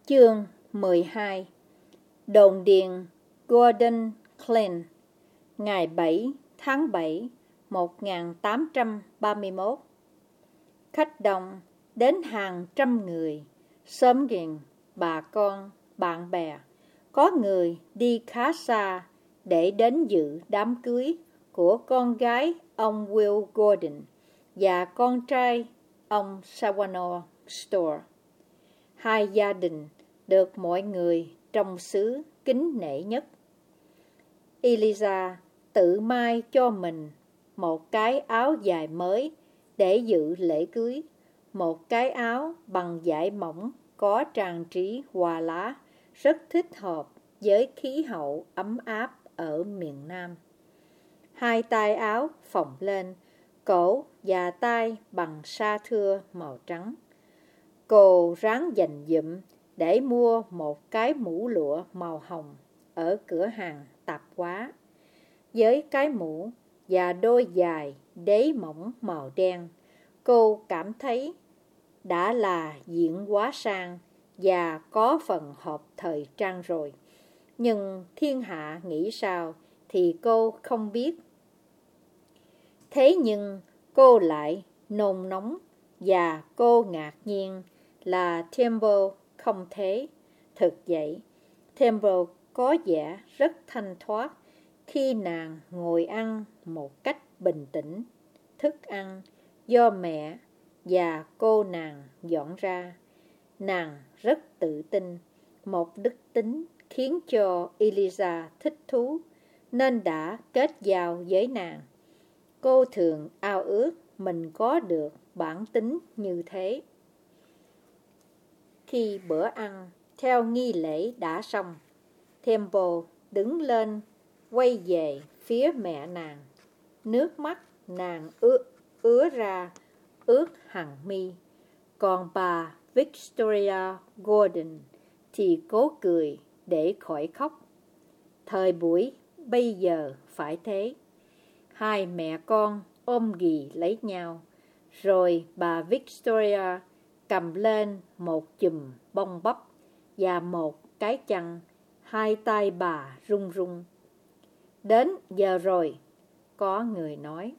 Chương 12. Đồn điền Gordon Glen, ngày 7 tháng 7, 1831. Khách đông đến hàng trăm người, xóm giềng, bà con, bạn bè. Có người đi khá xa để đến dự đám cưới của con gái ông Will Gordon và con trai ông Savanor Store. Hai gia đình được mọi người trong xứ kính nể nhất. Eliza tự may cho mình một cái áo dài mới để dự lễ cưới, một cái áo bằng vải mỏng có trang trí hoa lá, rất thích hợp với khí hậu ấm áp ở miền Nam. Hai tay áo phồng lên, cổ và tay bằng sa thưa màu trắng. Cô ráng dành dụm để mua một cái mũ lụa màu hồng ở cửa hàng tạp hóa. Với cái mũ và đôi giày đế mỏng màu đen, cô cảm thấy đã là diện quá sang và có phần hợp thời trang rồi. Nhưng thiên hạ nghĩ sao thì cô không biết. Thế nhưng cô lại nôn nóng và cô ngạc nhiên là Temple không thế. Thực vậy, Temple có vẻ rất thanh thoát khi nàng ngồi ăn một cách bình tĩnh. Thức ăn do mẹ và cô nàng dọn ra. Nàng rất tự tin, một đức tính khiến cho Eliza thích thú nên đã kết giao với nàng. Cô thường ao ước mình có được bản tính như thế. Khi bữa ăn theo nghi lễ đã xong, Temple đứng lên quay về phía mẹ nàng. Nước mắt nàng ứa ra ướt hàng mi. Còn bà Victoria Gordon thì cố cười để khỏi khóc. Thời buổi bây giờ phải thế. Hai mẹ con ôm ghì lấy nhau, rồi bà Victoria cầm lên một chùm bông bắp và một cái chăn. Hai tay bà run run. Đến giờ rồi, có người nói.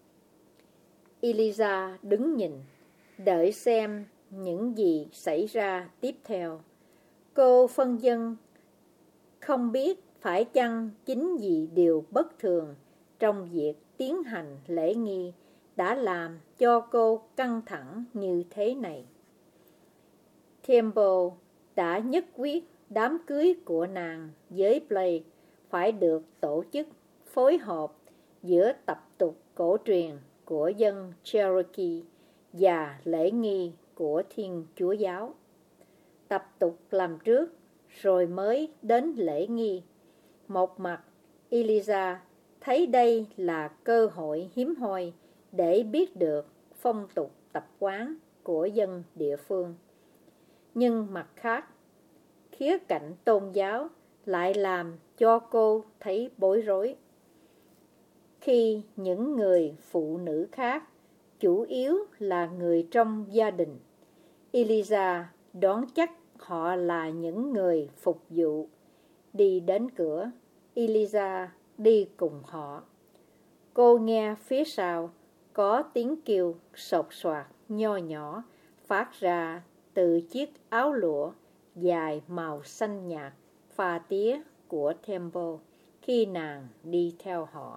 Eliza đứng nhìn, đợi xem những gì xảy ra tiếp theo. Cô phân vân, không biết phải chăng chính vì điều bất thường trong việc tiến hành lễ nghi đã làm cho cô căng thẳng như thế này. Temple đã nhất quyết đám cưới của nàng với Blake phải được tổ chức phối hợp giữa tập tục cổ truyền của dân Cherokee và lễ nghi của Thiên Chúa giáo. Tập tục làm trước rồi mới đến lễ nghi. Một mặt, Eliza thấy đây là cơ hội hiếm hoi để biết được phong tục tập quán của dân địa phương. Nhưng mặt khác, khía cạnh tôn giáo lại làm cho cô thấy bối rối. Khi những người phụ nữ khác, chủ yếu là người trong gia đình, Eliza đoán chắc họ là những người phục vụ. Đi đến cửa, Eliza đi cùng họ. Cô nghe phía sau có tiếng kêu sột soạt nho nhỏ phát ra từ chiếc áo lụa dài màu xanh nhạt pha tía của Temple khi nàng đi theo họ.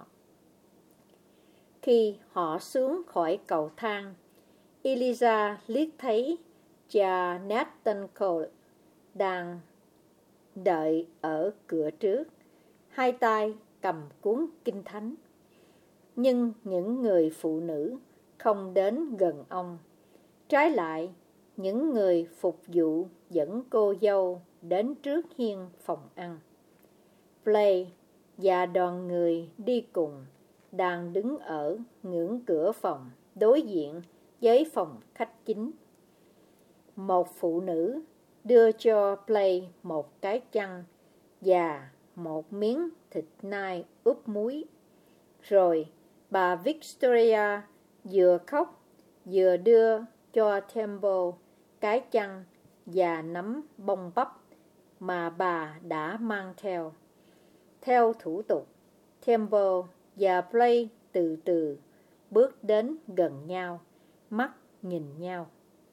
Khi họ xuống khỏi cầu thang, Eliza liếc thấy cha Nathan Cole đang đợi ở cửa trước, hai tay cầm cuốn kinh thánh. Nhưng những người phụ nữ không đến gần ông. Trái lại, những người phục vụ dẫn cô dâu đến trước hiên phòng ăn. Blake và đoàn người đi cùng đang đứng ở ngưỡng cửa phòng đối diện với phòng khách chính. Một phụ nữ đưa cho Blake một cái chăn và một miếng thịt nai ướp muối. Rồi bà Victoria vừa khóc vừa đưa cho Temple cái chăn và nắm bông bắp mà bà đã mang theo. Theo thủ tục, Temple và Play từ từ bước đến gần nhau, mắt nhìn nhau.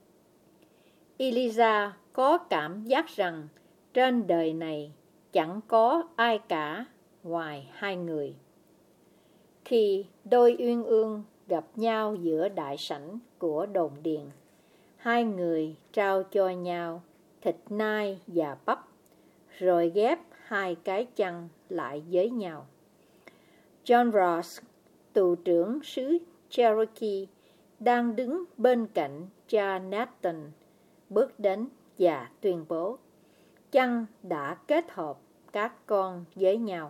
Eliza có cảm giác rằng trên đời này chẳng có ai cả ngoài hai người. Khi đôi uyên ương gặp nhau giữa đại sảnh của đồn điền, hai người trao cho nhau thịt nai và bắp, rồi ghép hai cái chăn lại với nhau. John Ross, tù trưởng xứ Cherokee, đang đứng bên cạnh cha Nathan, bước đến và tuyên bố: chăn đã kết hợp các con với nhau.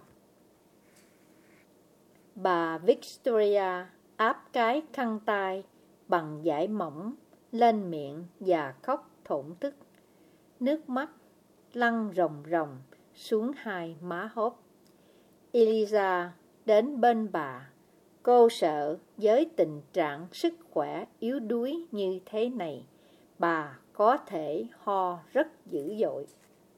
Bà Victoria áp cái khăn tay bằng vải mỏng lên miệng và khóc thổn thức. Nước mắt lăn ròng ròng xuống hai má hốc. Eliza đến bên bà. Cô sợ với tình trạng sức khỏe yếu đuối như thế này, bà có thể ho rất dữ dội.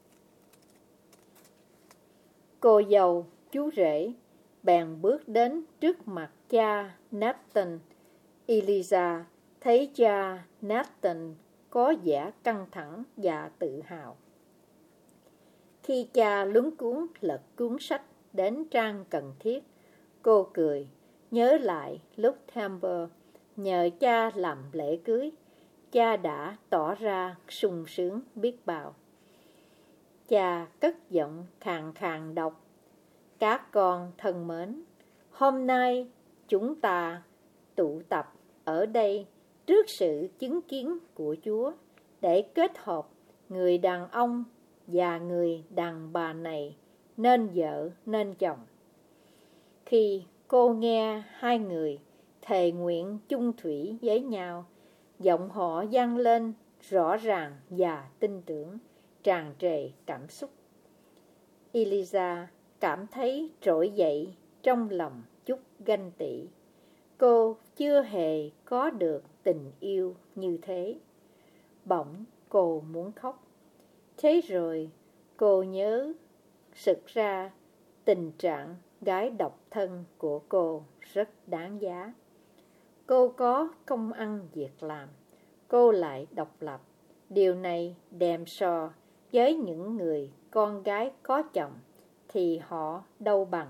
Cô dâu, chú rể, bèn bước đến trước mặt cha Nathan. Eliza thấy cha Nathan có vẻ căng thẳng và tự hào. Khi cha luống cuống lật cuốn sách đến trang cần thiết, cô cười, nhớ lại lúc Temple nhờ cha làm lễ cưới, cha đã tỏ ra sung sướng biết bao. Cha cất giọng khàn khàn đọc: các con thân mến, hôm nay chúng ta tụ tập ở đây trước sự chứng kiến của Chúa để kết hợp người đàn ông và người đàn bà này nên vợ nên chồng. Khi cô nghe hai người thề nguyện chung thủy với nhau, giọng họ vang lên rõ ràng và tin tưởng, tràn trề cảm xúc. Eliza cảm thấy trỗi dậy trong lòng chút ganh tị. Cô chưa hề có được tình yêu như thế. Bỗng cô muốn khóc. Thế rồi cô nhớ sực ra tình trạng gái độc thân của cô rất đáng giá. Cô có công ăn việc làm, cô lại độc lập. Điều này đèm so với những người con gái có chồng thì họ đâu bằng.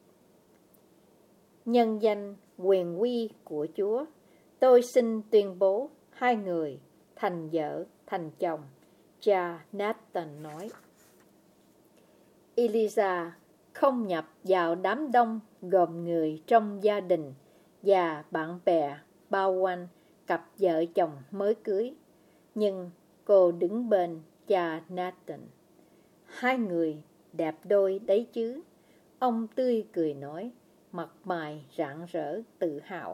Nhân danh quyền uy của Chúa, tôi xin tuyên bố hai người thành vợ thành chồng, cha Nathan nói. Eliza không nhập vào đám đông gồm người trong gia đình và bạn bè bao quanh cặp vợ chồng mới cưới, nhưng cô đứng bên cha Nathan. Hai người đẹp đôi đấy chứ, ông tươi cười nói, mặt mày rạng rỡ tự hào.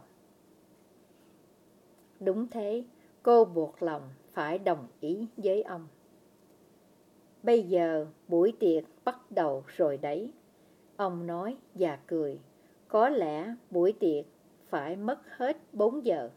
Đúng thế, cô buộc lòng phải đồng ý với ông. Bây giờ buổi tiệc bắt đầu rồi đấy, ông nói và cười. Có lẽ buổi tiệc phải mất hết 4 giờ.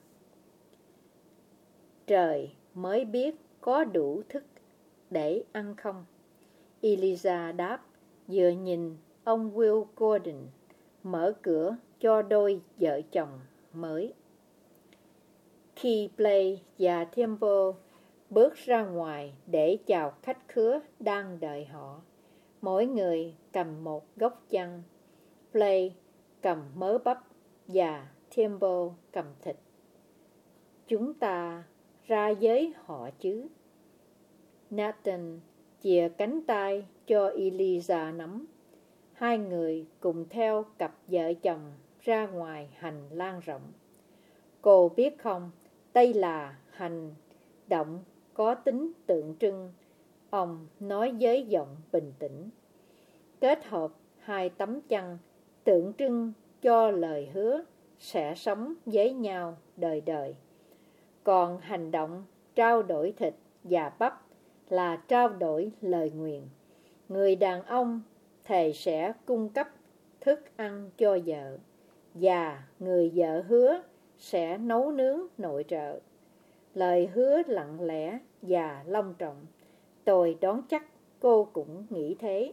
Trời mới biết có đủ thức để ăn không? Eliza đáp, vừa nhìn ông Will Gordon mở cửa cho đôi vợ chồng mới. Khi Play và Temple bước ra ngoài để chào khách khứa đang đợi họ, mỗi người cầm một gốc chăn. Play cầm mớ bắp và Temple cầm thịt. Chúng ta ra với họ chứ? Nathan chìa cánh tay cho Eliza nắm. Hai người cùng theo cặp vợ chồng ra ngoài hành lang rộng. Cô biết không, đây là hành động có tính tượng trưng, ông nói với giọng bình tĩnh. Kết hợp hai tấm chăn tượng trưng cho lời hứa sẽ sống với nhau đời đời. Còn hành động trao đổi thịt và bắp là trao đổi lời nguyền. Người đàn ông thề sẽ cung cấp thức ăn cho vợ, và người vợ hứa sẽ nấu nướng nội trợ. Lời hứa lặng lẽ và long trọng. Tôi đoán chắc cô cũng nghĩ thế.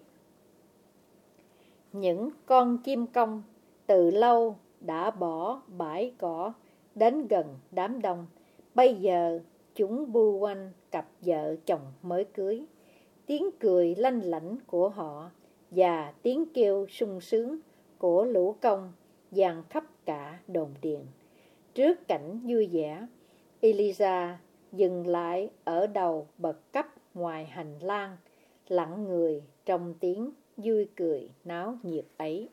Những con chim công từ lâu đã bỏ bãi cỏ đến gần đám đông. Bây giờ chúng bu quanh cặp vợ chồng mới cưới. Tiếng cười lanh lảnh của họ và tiếng kêu sung sướng của lũ công dàn khắp cả đồn điền. Trước cảnh vui vẻ, Eliza dừng lại ở đầu bậc cấp ngoài hành lang, lặng người trong tiếng vui cười náo nhiệt ấy.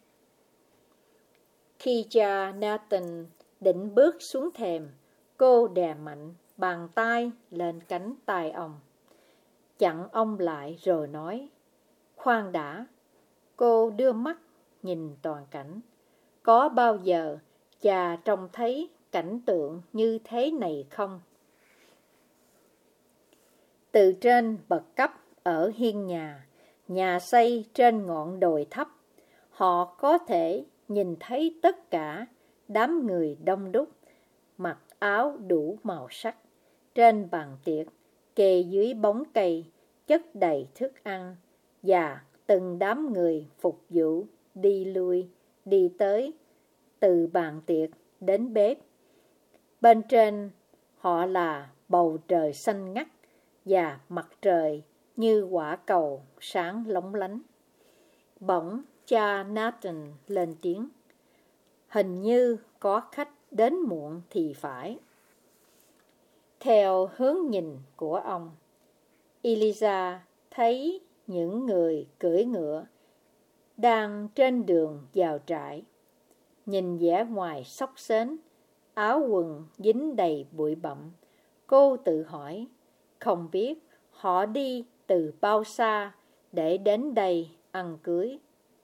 Khi cha Nathan định bước xuống thềm, cô đè mạnh bàn tay lên cánh tay ông, chặn ông lại rồi nói: "Khoan đã." Cô đưa mắt nhìn toàn cảnh. Có bao giờ cha trông thấy cảnh tượng như thế này không? Từ trên bậc cấp ở hiên nhà xây trên ngọn đồi thấp, họ có thể nhìn thấy tất cả đám người đông đúc, mặc áo đủ màu sắc. Trên bàn tiệc, kề dưới bóng cây, chất đầy thức ăn, và từng đám người phục vụ đi lui, đi tới, từ bàn tiệc đến bếp. Bên trên họ là bầu trời xanh ngắt và mặt trời như quả cầu sáng lóng lánh. Bỗng cha Nathan lên tiếng: "Hình như có khách đến muộn thì phải." Theo hướng nhìn của ông, Eliza thấy những người cưỡi ngựa đang trên đường vào trại. Nhìn vẻ ngoài xốc xếch, áo quần dính đầy bụi bặm, cô tự hỏi không biết họ đi từ bao xa để đến đây ăn cưới.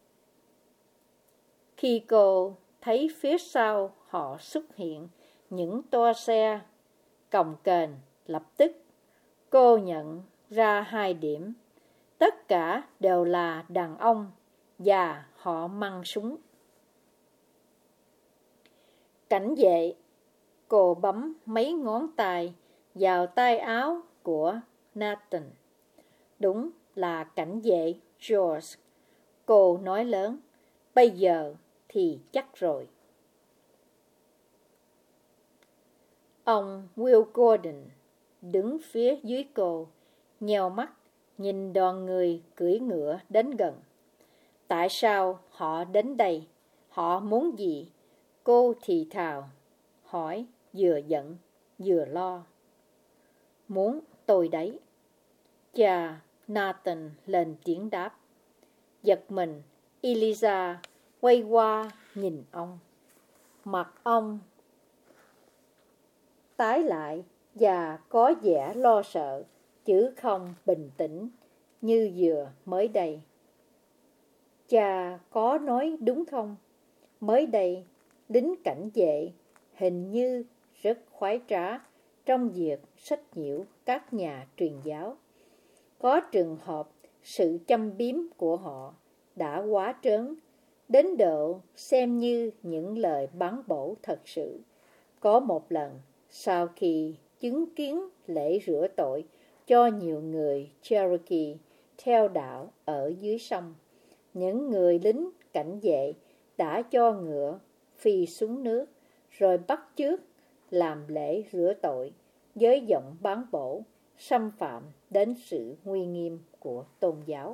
Khi cô thấy phía sau họ xuất hiện những toa xe cồng kềnh, lập tức cô nhận ra hai điểm: tất cả đều là đàn ông và họ mang súng. Cảnh vệ. Cô bấm mấy ngón tay vào tay áo của Nathan. Đúng là cảnh vệ George. Cô nói lớn: "Bây giờ thì chắc rồi." Ông Will Gordon đứng phía dưới cô, nheo mắt nhìn đoàn người cưỡi ngựa đến gần. "Tại sao họ đến đây? Họ muốn gì?" Cô thì thào hỏi, vừa giận vừa lo. "Muốn tôi đấy." Cha Nathan lên tiếng đáp. Giật mình, Eliza quay qua nhìn ông. Mặt ông tái lại và có vẻ lo sợ, chứ không bình tĩnh như vừa mới đây. "Cha có nói đúng không? Mới đây, lính cảnh vệ hình như rất khoái trá trong việc sách nhiễu các nhà truyền giáo. Có trường hợp sự châm biếm của họ đã quá trớn, đến độ xem như những lời bán bổ thật sự. Có một lần, sau khi chứng kiến lễ rửa tội cho nhiều người Cherokee theo đạo ở dưới sông, những người lính cảnh vệ đã cho ngựa phi xuống nước, rồi bắt chước làm lễ rửa tội với giọng bán bổ, xâm phạm đến sự uy nghiêm của tôn giáo."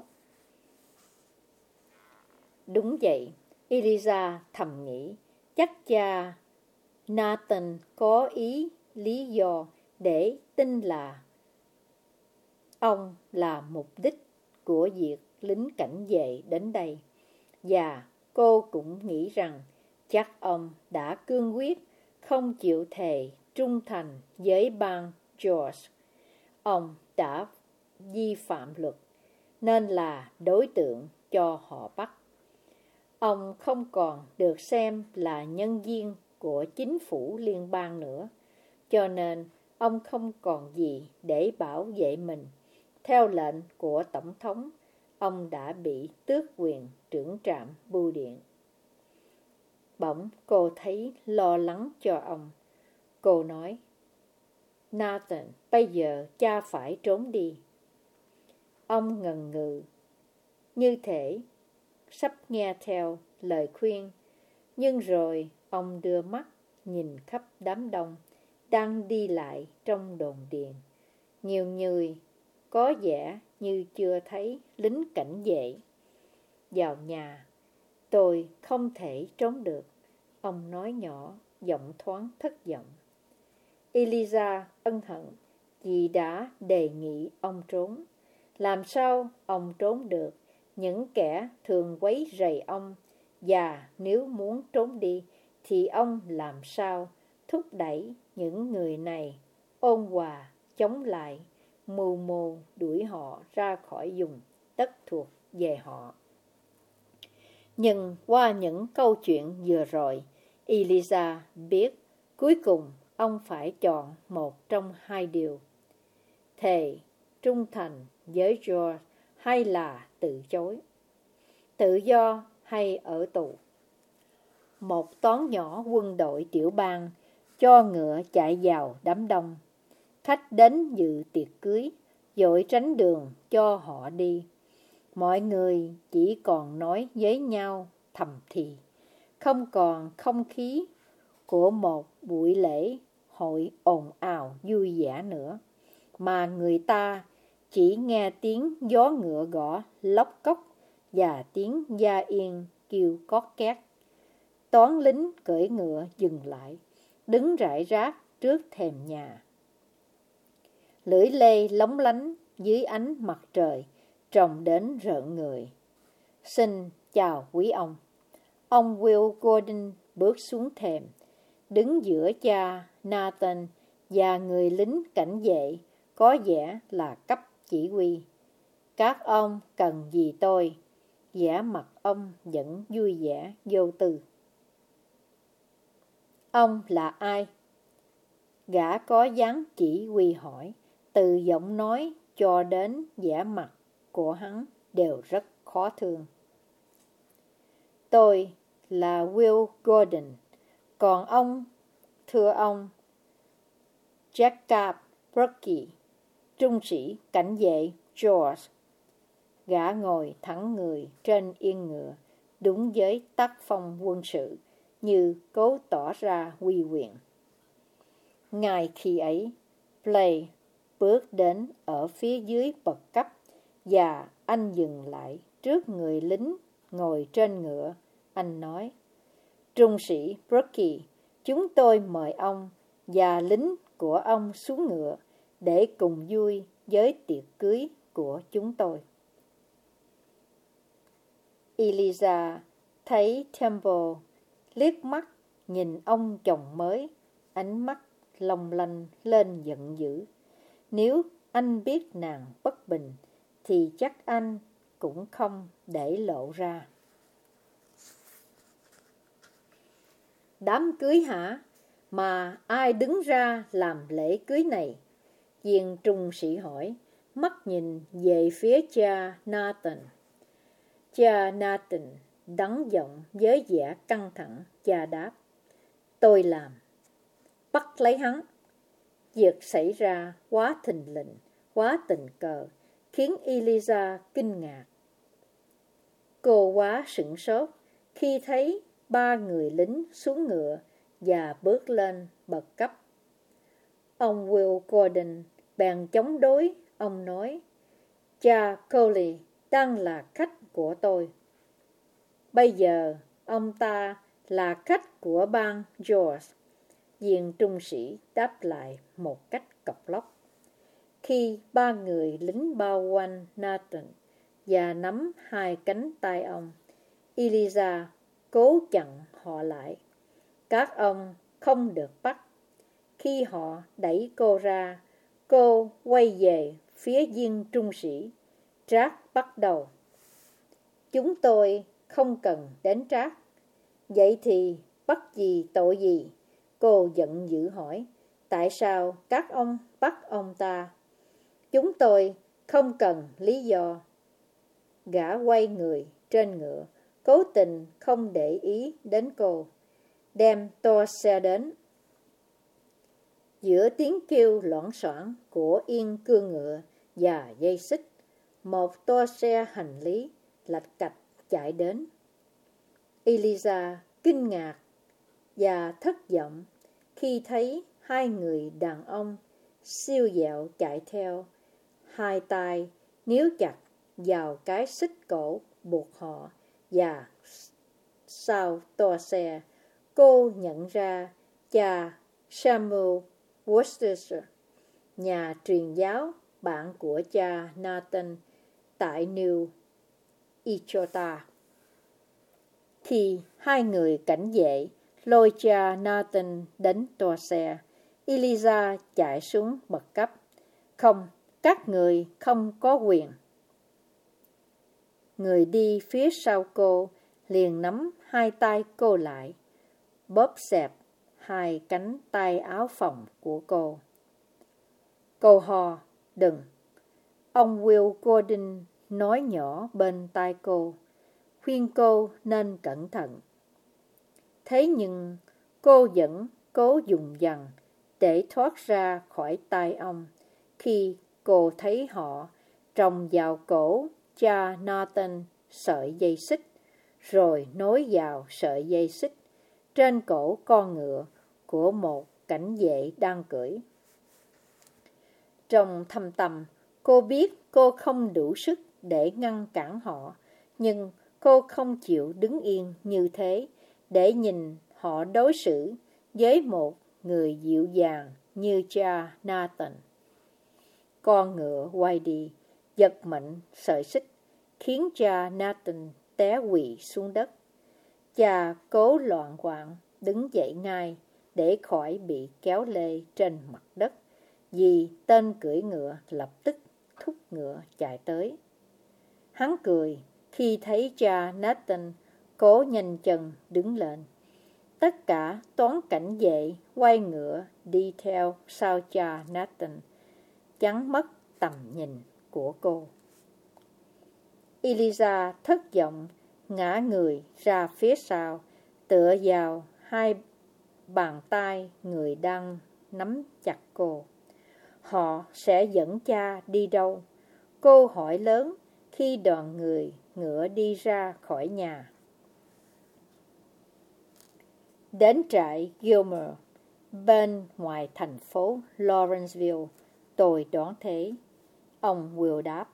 Đúng vậy, Eliza thầm nghĩ, chắc cha Nathan có lý do để tin là ông là mục đích của việc lính cảnh vệ đến đây. Và cô cũng nghĩ rằng chắc ông đã cương quyết không chịu thề trung thành với bang George. Ông đã vi phạm luật, nên là đối tượng cho họ bắt. Ông không còn được xem là nhân viên của chính phủ liên bang nữa, cho nên ông không còn gì để bảo vệ mình. Theo lệnh của Tổng thống, ông đã bị tước quyền trưởng trạm bưu điện. Bỗng cô thấy lo lắng cho ông. Cô nói: "Nathan, bây giờ cha phải trốn đi. Ông ngần ngừ, như thể sắp nghe theo lời khuyên, nhưng rồi ông đưa mắt nhìn khắp đám đông đang đi lại trong đồn điền. Nhiều người có vẻ như chưa thấy lính cảnh vệ vào nhà. Tôi không thể trốn được, ông nói nhỏ, giọng thoáng thất vọng. Eliza ân hận vì đã đề nghị ông trốn. Làm sao ông trốn được những kẻ thường quấy rầy ông, và nếu muốn trốn đi thì ông làm sao thúc đẩy những người này ôn hòa chống lại, mưu mô đuổi họ ra khỏi vùng đất thuộc về họ. Nhưng qua những câu chuyện vừa rồi, Eliza biết cuối cùng ông phải chọn một trong hai điều: thề trung thành với George hay là từ chối, tự do hay ở tù. Một toán nhỏ quân đội tiểu bang cho ngựa chạy vào đám đông. Khách đến dự tiệc cưới vội tránh đường cho họ đi. Mọi người chỉ còn nói với nhau thầm thì, không còn không khí của một buổi lễ hội ồn ào vui vẻ nữa, mà người ta chỉ nghe tiếng gió ngựa gõ lóc cóc và tiếng gia yên kêu cót két. Toán lính cưỡi ngựa dừng lại, đứng rải rác trước thềm nhà. Lưỡi lê lóng lánh dưới ánh mặt trời, trông đến rợn người. Xin chào quý ông. Ông Will Gordon bước xuống thềm, đứng giữa cha Nathan và người lính cảnh vệ có vẻ là cấp chỉ huy. Các ông cần gì tôi? Vẻ mặt ông vẫn vui vẻ vô tư. Ông là ai? Gã có dáng chỉ huy hỏi. Từ giọng nói cho đến vẻ mặt của hắn đều rất khó thương. Tôi là Will Gordon. Còn ông, thưa ông, Jacob Burke, trung sĩ cảnh vệ George. Gã ngồi thẳng người trên yên ngựa, đúng với tác phong quân sự, như cố tỏ ra uy quyền. Ngay khi ấy, Blake bước đến ở phía dưới bậc cấp, và anh dừng lại trước người lính ngồi trên ngựa. Anh nói: Trung sĩ Burke, chúng tôi mời ông và lính của ông xuống ngựa để cùng vui với tiệc cưới của chúng tôi. Eliza thấy Temple liếc mắt nhìn ông chồng mới, ánh mắt long lanh lên giận dữ. Nếu anh biết nàng bất bình thì chắc anh cũng không để lộ ra. Đám cưới hả? Mà ai đứng ra làm lễ cưới này? Viên trung sĩ hỏi, mắt nhìn về phía cha Nathan. Cha Nathan đắng giọng với vẻ căng thẳng, cha đáp: Tôi làm. Bắt lấy hắn. Việc xảy ra quá thình lình, quá tình cờ, khiến Eliza kinh ngạc. Cô quá sửng sốt khi thấy 3 người lính xuống ngựa và bước lên bậc cấp. Ông Will Gordon bèn chống đối. Ông nói: Cha Coley đang là khách của tôi. Bây giờ ông ta là khách của bang George. Viên trung sĩ đáp lại một cách cộc lốc. Khi 3 người lính bao quanh Nathan và nắm 2 cánh tay ông, Eliza cố chặn họ lại. Các ông không được bắt. Khi họ đẩy cô ra, cô quay về phía viên trung sĩ. Trác bắt đầu: Chúng tôi không cần đến Trác. Vậy thì bắt gì tội gì? Cô giận dữ hỏi. Tại sao các ông bắt ông ta? Chúng tôi không cần lý do. Gã quay người trên ngựa, cố tình không để ý đến cô. Đem toa xe đến. Giữa tiếng kêu loảng xoảng của yên cương ngựa và dây xích, một toa xe hành lý lạch cạch chạy đến. Eliza kinh ngạc và thất vọng khi thấy hai người đàn ông siêu vẹo chạy theo, hai tay níu chặt vào cái xích cổ buộc họ, và sau toa xe, cô nhận ra cha Samuel Worcester, nhà truyền giáo bạn của cha Nathan tại New Ichota. Khi hai người cảnh vệ lôi cha Nathan đến toa xe, Eliza chạy xuống bậc cấp. Không, các người không có quyền. Người đi phía sau cô liền nắm hai tay cô lại, bóp xẹp hai cánh tay áo phồng của cô. Cô ho, đừng. Ông Will Gordon nói nhỏ bên tai cô, khuyên cô nên cẩn thận. Thế nhưng cô vẫn cố dùng dằn để thoát ra khỏi tay ông khi cô thấy họ trồng vào cổ cha Nathan sợi dây xích, rồi nối vào sợi dây xích trên cổ con ngựa của một cảnh vệ đang cưỡi. Trong thâm tâm, cô biết cô không đủ sức để ngăn cản họ, nhưng cô không chịu đứng yên như thế để nhìn họ đối xử với một người dịu dàng như cha Nathan. Con ngựa quay đi, giật mạnh sợi xích, khiến cha Nathan té quỵ xuống đất. Cha cố loạng choạng đứng dậy ngay để khỏi bị kéo lê trên mặt đất, vì tên cưỡi ngựa lập tức thúc ngựa chạy tới. Hắn cười khi thấy cha Nathan cố nhanh chân đứng lên. Tất cả toán cảnh vệ quay ngựa đi theo sau cha Nathan, chắn mất tầm nhìn của cô. Eliza thất vọng ngã người ra phía sau, tựa vào hai bàn tay người đang nắm chặt cô. Họ sẽ dẫn cha đi đâu? Cô hỏi lớn khi đoàn người ngựa đi ra khỏi nhà. Đến trại Gilmer, bên ngoài thành phố Lawrenceville, tôi đoán thế. Ông Will đáp.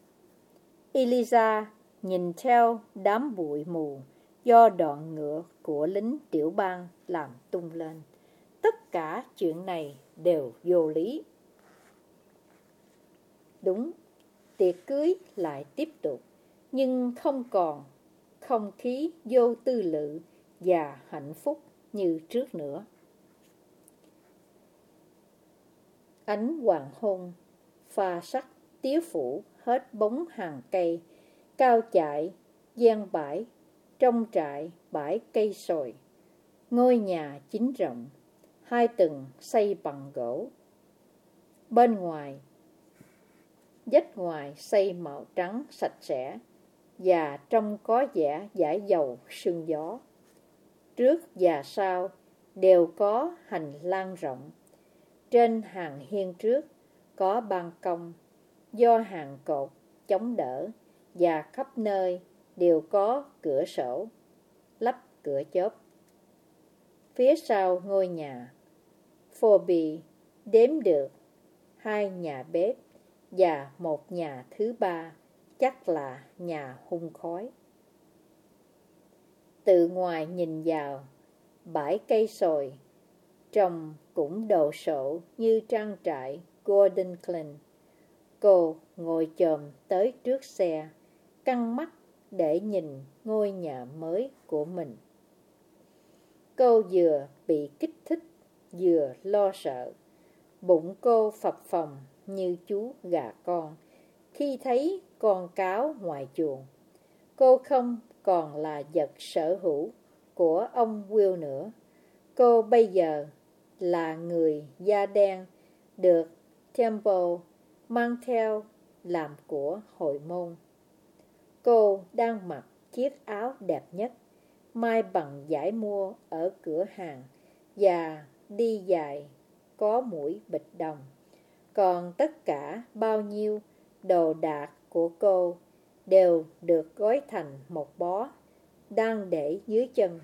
Eliza nhìn theo đám bụi mù do đoàn ngựa của lính tiểu bang làm tung lên. Tất cả chuyện này đều vô lý. Đúng, tiệc cưới lại tiếp tục, nhưng không còn không khí vô tư lự và hạnh phúc như trước nữa. Ánh hoàng hôn pha sắc tía phủ hết bóng hàng cây cao chại gian bãi trong trại bãi cây sồi. Ngôi nhà chính rộng, hai tầng xây bằng gỗ. Bên ngoài, vách ngoài xây màu trắng sạch sẽ và trông có vẻ dải dầu sương gió. Trước và sau đều có hành lang rộng. Trên hàng hiên trước có ban công do hàng cột chống đỡ, và khắp nơi đều có cửa sổ lắp cửa chớp. Phía sau ngôi nhà, Phoebe đếm được hai nhà bếp và một nhà thứ ba, chắc là nhà hun khói. Từ ngoài nhìn vào, bãi cây sồi trông cũng đồ sộ như trang trại Gordon Glen. Cô ngồi chồm tới trước xe, căng mắt để nhìn ngôi nhà mới của mình. Cô vừa bị kích thích, vừa lo sợ. Bụng cô phập phồng như chú gà con khi thấy con cáo ngoài chuồng. Cô không còn là vật sở hữu của ông Will nữa. Cô bây giờ là người da đen được Temple mang theo làm của hội môn. Cô đang mặc chiếc áo đẹp nhất, may bằng vải mua ở cửa hàng, và đi dài có mũi bịch đồng. Còn tất cả bao nhiêu đồ đạc của cô đều được gói thành một bó, đang để dưới chân.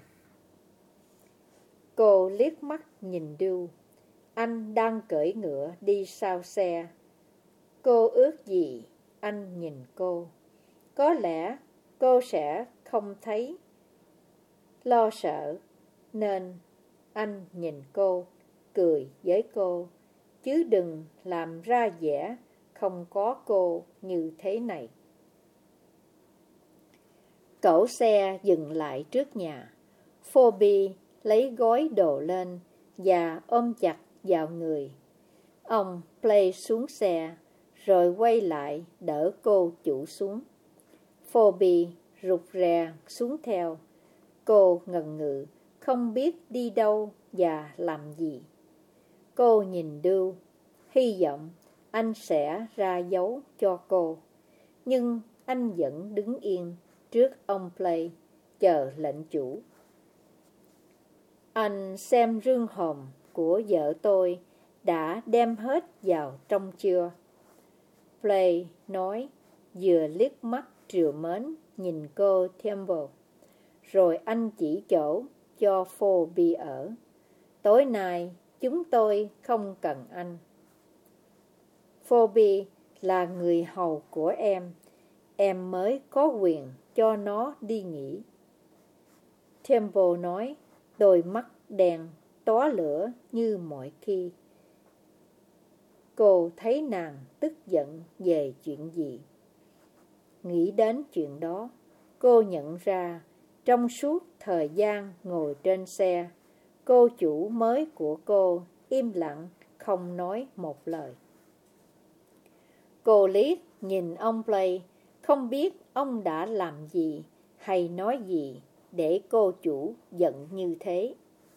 Cô liếc mắt nhìn Drew. Anh đang cưỡi ngựa đi sau xe. Cô ước gì anh nhìn cô. Có lẽ cô sẽ không thấy lo sợ, nên anh nhìn cô, cười với cô, chứ đừng làm ra vẻ không có cô như thế này. Cỗ xe dừng lại trước nhà. Phoebe lấy gói đồ lên và ôm chặt vào người. Ông Play xuống xe, rồi quay lại đỡ cô chủ xuống. Phoebe rụt rè xuống theo. Cô ngần ngừ, không biết đi đâu và làm gì. Cô nhìn Drew, hy vọng anh sẽ ra dấu cho cô. Nhưng anh vẫn đứng yên trước ông Play, chờ lệnh chủ. Anh xem rương hòm của vợ tôi đã đem hết vào trong chưa? Play nói, vừa liếc mắt trìu mến nhìn cô Temple. Rồi anh chỉ chỗ cho Phoebe ở. Tối nay chúng tôi không cần anh. Phoebe là người hầu của em mới có quyền cho nó đi nghỉ. Temple nói, đôi mắt đèn tóa lửa như mọi khi. Cô thấy nàng tức giận về chuyện gì? Nghĩ đến chuyện đó, cô nhận ra trong suốt thời gian ngồi trên xe, cô chủ mới của cô im lặng không nói một lời. Cô liếc nhìn ông Play, không biết ông đã làm gì hay nói gì để cô chủ giận như thế.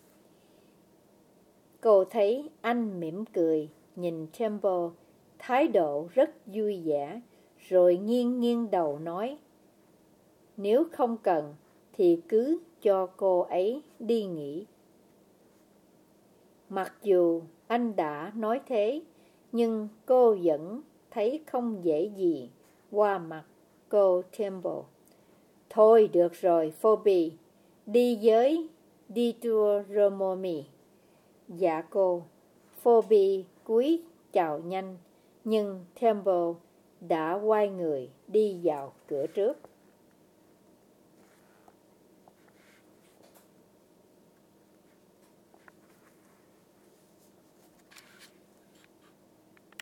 Cô thấy anh mỉm cười nhìn Temple, thái độ rất vui vẻ, rồi nghiêng nghiêng đầu nói, nếu không cần thì cứ cho cô ấy đi nghỉ. Mặc dù anh đã nói thế, nhưng cô vẫn thấy không dễ gì qua mặt cô Temple. Thôi được rồi Phoebe, đi với Detour Romomi. Dạ cô. Phoebe cúi chào nhanh, nhưng Temple đã quay người đi vào cửa trước.